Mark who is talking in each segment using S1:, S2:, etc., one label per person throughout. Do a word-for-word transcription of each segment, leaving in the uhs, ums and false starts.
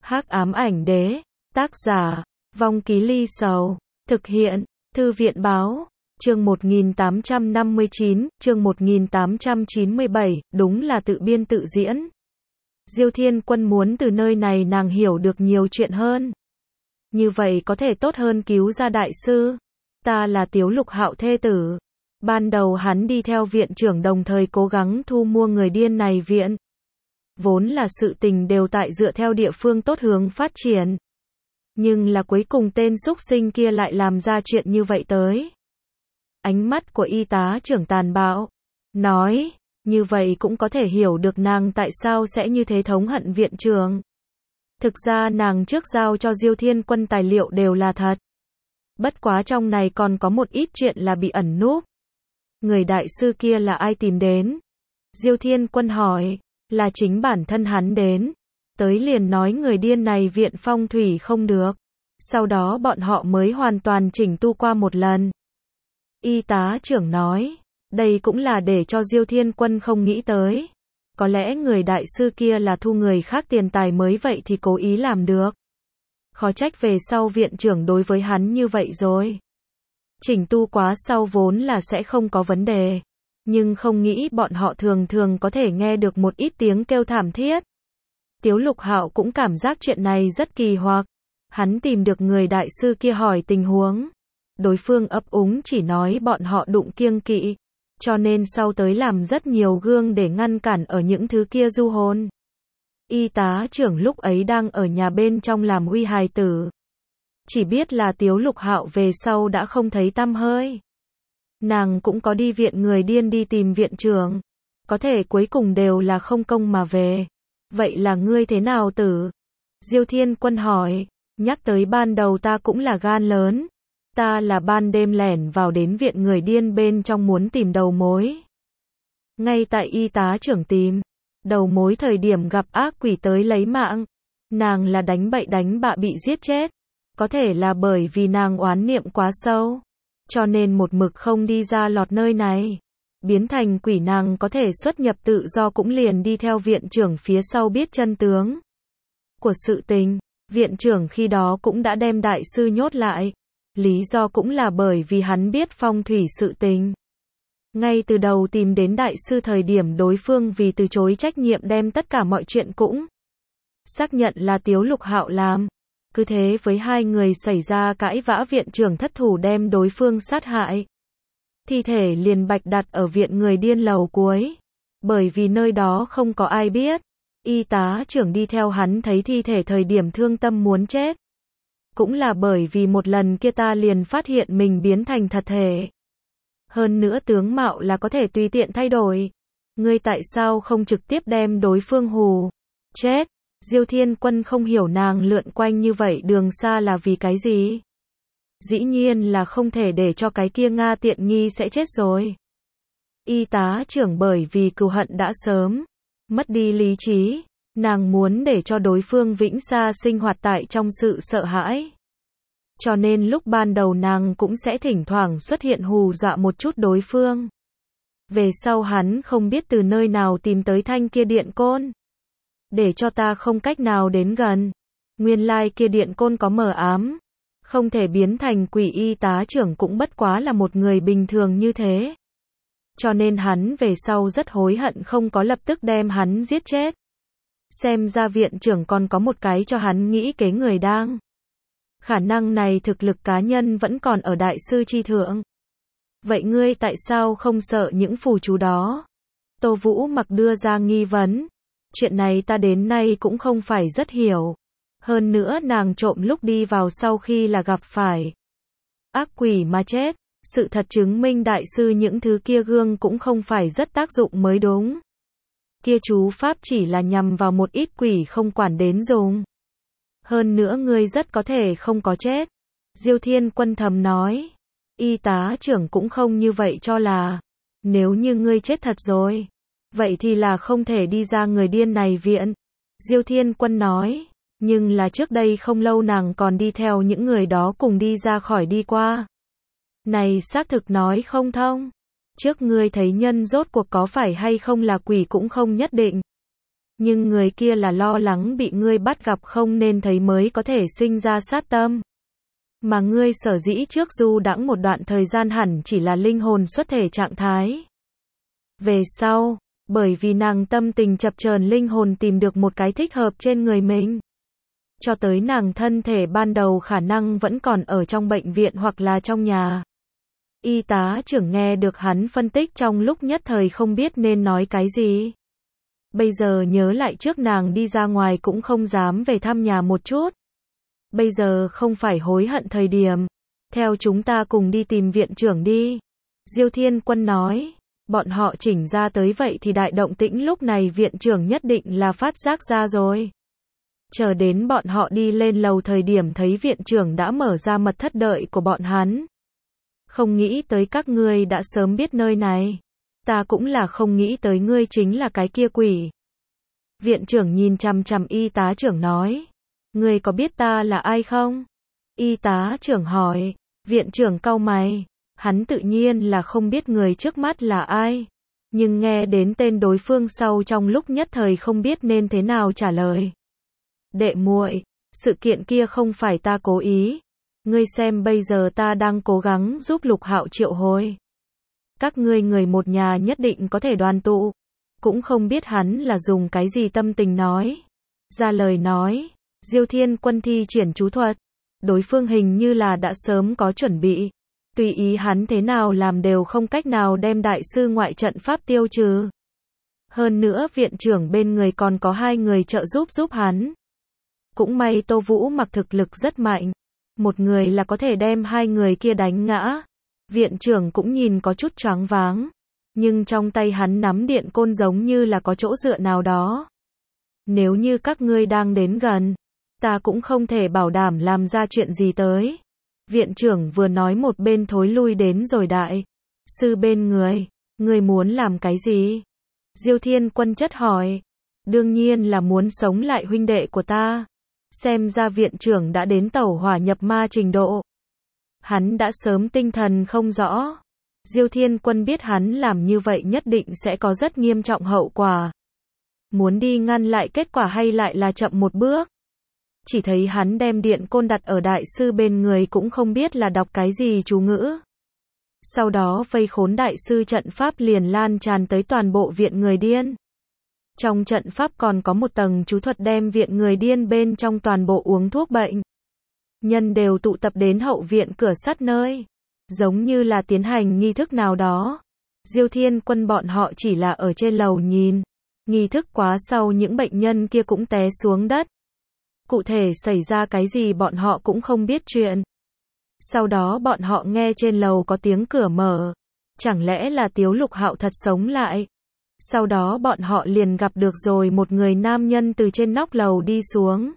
S1: Hắc ám ảnh đế, tác giả, Vong Ký Ly Sầu, thực hiện, Thư viện báo, chương một nghìn tám trăm năm mươi chín, chương một nghìn tám trăm chín mươi bảy, đúng là tự biên tự diễn. Diêu Thiên Quân muốn từ nơi này nàng hiểu được nhiều chuyện hơn. Như vậy có thể tốt hơn cứu ra đại sư. Ta là Tiếu Lục Hạo thê tử. Ban đầu hắn đi theo viện trưởng đồng thời cố gắng thu mua người điên này viện. Vốn là sự tình đều tại dựa theo địa phương tốt hướng phát triển. Nhưng là cuối cùng tên súc sinh kia lại làm ra chuyện như vậy tới. Ánh mắt của y tá trưởng tàn bạo. Nói, như vậy cũng có thể hiểu được nàng tại sao sẽ như thế thống hận viện trưởng. Thực ra nàng trước giao cho Diêu Thiên Quân tài liệu đều là thật. Bất quá trong này còn có một ít chuyện là bị ẩn núp. Người đại sư kia là ai tìm đến? Diêu Thiên Quân hỏi, là chính bản thân hắn đến. Tới liền nói người điên này viện phong thủy không được. Sau đó bọn họ mới hoàn toàn chỉnh tu qua một lần. Y tá trưởng nói, đây cũng là để cho Diêu Thiên Quân không nghĩ tới. Có lẽ người đại sư kia là thu người khác tiền tài mới vậy thì cố ý làm được. Khó trách về sau viện trưởng đối với hắn như vậy rồi. Chỉnh tu quá sau vốn là sẽ không có vấn đề. Nhưng không nghĩ bọn họ thường thường có thể nghe được một ít tiếng kêu thảm thiết. Tiếu Lục Hạo cũng cảm giác chuyện này rất kỳ hoặc. Hắn tìm được người đại sư kia hỏi tình huống. Đối phương ấp úng chỉ nói bọn họ đụng kiêng kỵ. Cho nên sau tới làm rất nhiều gương để ngăn cản ở những thứ kia du hồn. Y tá trưởng lúc ấy đang ở nhà bên trong làm uy hài tử. Chỉ biết là Tiếu Lục Hạo về sau đã không thấy tăm hơi. Nàng cũng có đi viện người điên đi tìm viện trưởng. Có thể cuối cùng đều là không công mà về. Vậy là ngươi thế nào tử? Diêu Thiên Quân hỏi. Nhắc tới ban đầu ta cũng là gan lớn. Ta là ban đêm lẻn vào đến viện người điên bên trong muốn tìm đầu mối. Ngay tại y tá trưởng tìm. Đầu mối thời điểm gặp ác quỷ tới lấy mạng. Nàng là đánh bậy đánh bạ bị giết chết. Có thể là bởi vì nàng oán niệm quá sâu. Cho nên một mực không đi ra lọt nơi này. Biến thành quỷ nàng có thể xuất nhập tự do cũng liền đi theo viện trưởng phía sau biết chân tướng của sự tình. Viện trưởng khi đó cũng đã đem đại sư nhốt lại. Lý do cũng là bởi vì hắn biết phong thủy sự tình. Ngay từ đầu tìm đến đại sư thời điểm đối phương vì từ chối trách nhiệm đem tất cả mọi chuyện cũng xác nhận là Tiếu Lục Hạo làm. Cứ thế với hai người xảy ra cãi vã viện trưởng thất thủ đem đối phương sát hại. Thi thể liền bạch đặt ở viện người điên lầu cuối. Bởi vì nơi đó không có ai biết. Y tá trưởng đi theo hắn thấy thi thể thời điểm thương tâm muốn chết. Cũng là bởi vì một lần kia ta liền phát hiện mình biến thành thật thể. Hơn nữa tướng mạo là có thể tùy tiện thay đổi. Ngươi tại sao không trực tiếp đem đối phương hù chết? Diêu Thiên Quân không hiểu nàng lượn quanh như vậy đường xa là vì cái gì? Dĩ nhiên là không thể để cho cái kia Nga tiện nghi sẽ chết rồi. Y tá trưởng bởi vì cừu hận đã sớm mất đi lý trí, nàng muốn để cho đối phương vĩnh xa sinh hoạt tại trong sự sợ hãi. Cho nên lúc ban đầu nàng cũng sẽ thỉnh thoảng xuất hiện hù dọa một chút đối phương. Về sau hắn không biết từ nơi nào tìm tới thanh kia điện côn. Để cho ta không cách nào đến gần. Nguyên lai kia điện côn có mờ ám. Không thể biến thành quỷ. Y tá trưởng cũng bất quá là một người bình thường như thế. Cho nên hắn về sau rất hối hận không có lập tức đem hắn giết chết. Xem ra viện trưởng còn có một cái cho hắn nghĩ kế người đang. Khả năng này thực lực cá nhân vẫn còn ở đại sư chi thượng. Vậy ngươi tại sao không sợ những phù chú đó? Tô Vũ Mặc đưa ra nghi vấn. Chuyện này ta đến nay cũng không phải rất hiểu. Hơn nữa nàng trộm lúc đi vào sau khi là gặp phải ác quỷ mà chết. Sự thật chứng minh đại sư những thứ kia gương cũng không phải rất tác dụng mới đúng. Kia chú pháp chỉ là nhằm vào một ít quỷ không quản đến dùng. Hơn nữa ngươi rất có thể không có chết. Diêu Thiên Quân thầm nói. Y tá trưởng cũng không như vậy cho là. Nếu như ngươi chết thật rồi. Vậy thì là không thể đi ra người điên này viện. Diêu Thiên Quân nói. Nhưng là trước đây không lâu nàng còn đi theo những người đó cùng đi ra khỏi đi qua. Này xác thực nói không thông. Trước ngươi thấy nhân rốt cuộc có phải hay không là quỷ cũng không nhất định. Nhưng người kia là lo lắng bị ngươi bắt gặp không nên thấy mới có thể sinh ra sát tâm. Mà ngươi sở dĩ trước du đãng một đoạn thời gian hẳn chỉ là linh hồn xuất thể trạng thái. Về sau, bởi vì nàng tâm tình chập chờn linh hồn tìm được một cái thích hợp trên người mình. Cho tới nàng thân thể ban đầu khả năng vẫn còn ở trong bệnh viện hoặc là trong nhà. Y tá trưởng nghe được hắn phân tích trong lúc nhất thời không biết nên nói cái gì. Bây giờ nhớ lại trước nàng đi ra ngoài cũng không dám về thăm nhà một chút. Bây giờ không phải hối hận thời điểm. Theo chúng ta cùng đi tìm viện trưởng đi. Diêu Thiên Quân nói. Bọn họ chỉnh ra tới vậy thì đại động tĩnh lúc này viện trưởng nhất định là phát giác ra rồi. Chờ đến bọn họ đi lên lầu thời điểm thấy viện trưởng đã mở ra mật thất đợi của bọn hắn. Không nghĩ tới các ngươi đã sớm biết nơi này. Ta cũng là không nghĩ tới ngươi chính là cái kia quỷ. Viện trưởng nhìn chằm chằm y tá trưởng nói. Ngươi có biết ta là ai không? Y tá trưởng hỏi. Viện trưởng cau mày. Hắn tự nhiên là không biết người trước mắt là ai. Nhưng nghe đến tên đối phương sau trong lúc nhất thời không biết nên thế nào trả lời. Đệ muội, sự kiện kia không phải ta cố ý. Ngươi xem bây giờ ta đang cố gắng giúp Lục Hạo triệu hồi. Các ngươi người một nhà nhất định có thể đoàn tụ. Cũng không biết hắn là dùng cái gì tâm tình nói. Ra lời nói, Diêu Thiên Quân thi triển chú thuật. Đối phương hình như là đã sớm có chuẩn bị. Tùy ý hắn thế nào làm đều không cách nào đem đại sư ngoại trận pháp tiêu trừ. Hơn nữa viện trưởng bên người còn có hai người trợ giúp giúp hắn. Cũng may Tô Vũ mặc thực lực rất mạnh. Một người là có thể đem hai người kia đánh ngã. Viện trưởng cũng nhìn có chút choáng váng. Nhưng trong tay hắn nắm điện côn giống như là có chỗ dựa nào đó. Nếu như các ngươi đang đến gần, ta cũng không thể bảo đảm làm ra chuyện gì tới. Viện trưởng vừa nói một bên thối lui đến rồi đại sư bên người. Ngươi muốn làm cái gì? Diêu Thiên Quân chất hỏi. Đương nhiên là muốn sống lại huynh đệ của ta. Xem ra viện trưởng đã đến tẩu hỏa nhập ma trình độ. Hắn đã sớm tinh thần không rõ. Diêu Thiên Quân biết hắn làm như vậy nhất định sẽ có rất nghiêm trọng hậu quả. Muốn đi ngăn lại kết quả hay lại là chậm một bước. Chỉ thấy hắn đem điện côn đặt ở đại sư bên người cũng không biết là đọc cái gì chú ngữ. Sau đó vây khốn đại sư trận pháp liền lan tràn tới toàn bộ viện người điên. Trong trận pháp còn có một tầng chú thuật đem viện người điên bên trong toàn bộ uống thuốc bệnh. Nhân đều tụ tập đến hậu viện cửa sắt nơi. Giống như là tiến hành nghi thức nào đó. Diêu Thiên Quân bọn họ chỉ là ở trên lầu nhìn. Nghi thức quá sau những bệnh nhân kia cũng té xuống đất. Cụ thể xảy ra cái gì bọn họ cũng không biết chuyện. Sau đó bọn họ nghe trên lầu có tiếng cửa mở. Chẳng lẽ là Tiếu Lục Hạo thật sống lại? Sau đó bọn họ liền gặp được rồi một người nam nhân từ trên nóc lầu đi xuống.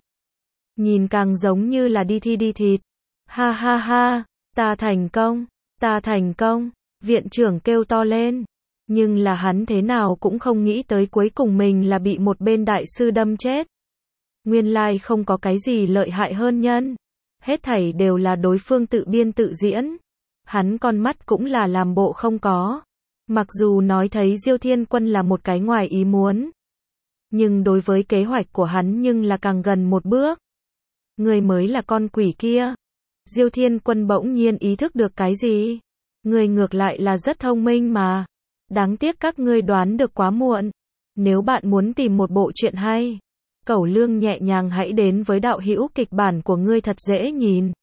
S1: Nhìn càng giống như là đi thi đi thịt. Ha ha ha, ta thành công, ta thành công, viện trưởng kêu to lên. Nhưng là hắn thế nào cũng không nghĩ tới cuối cùng mình là bị một bên đại sư đâm chết. Nguyên lai không có cái gì lợi hại hơn nhân. Hết thảy đều là đối phương tự biên tự diễn. Hắn con mắt cũng là làm bộ không có. Mặc dù nói thấy Diêu Thiên Quân là một cái ngoài ý muốn. Nhưng đối với kế hoạch của hắn nhưng là càng gần một bước. Người mới là con quỷ kia. Diêu Thiên Quân bỗng nhiên ý thức được cái gì. Người ngược lại là rất thông minh mà. Đáng tiếc các ngươi đoán được quá muộn. Nếu bạn muốn tìm một bộ truyện hay, Cẩu Lương nhẹ nhàng hãy đến với đạo hữu kịch bản của ngươi thật dễ nhìn.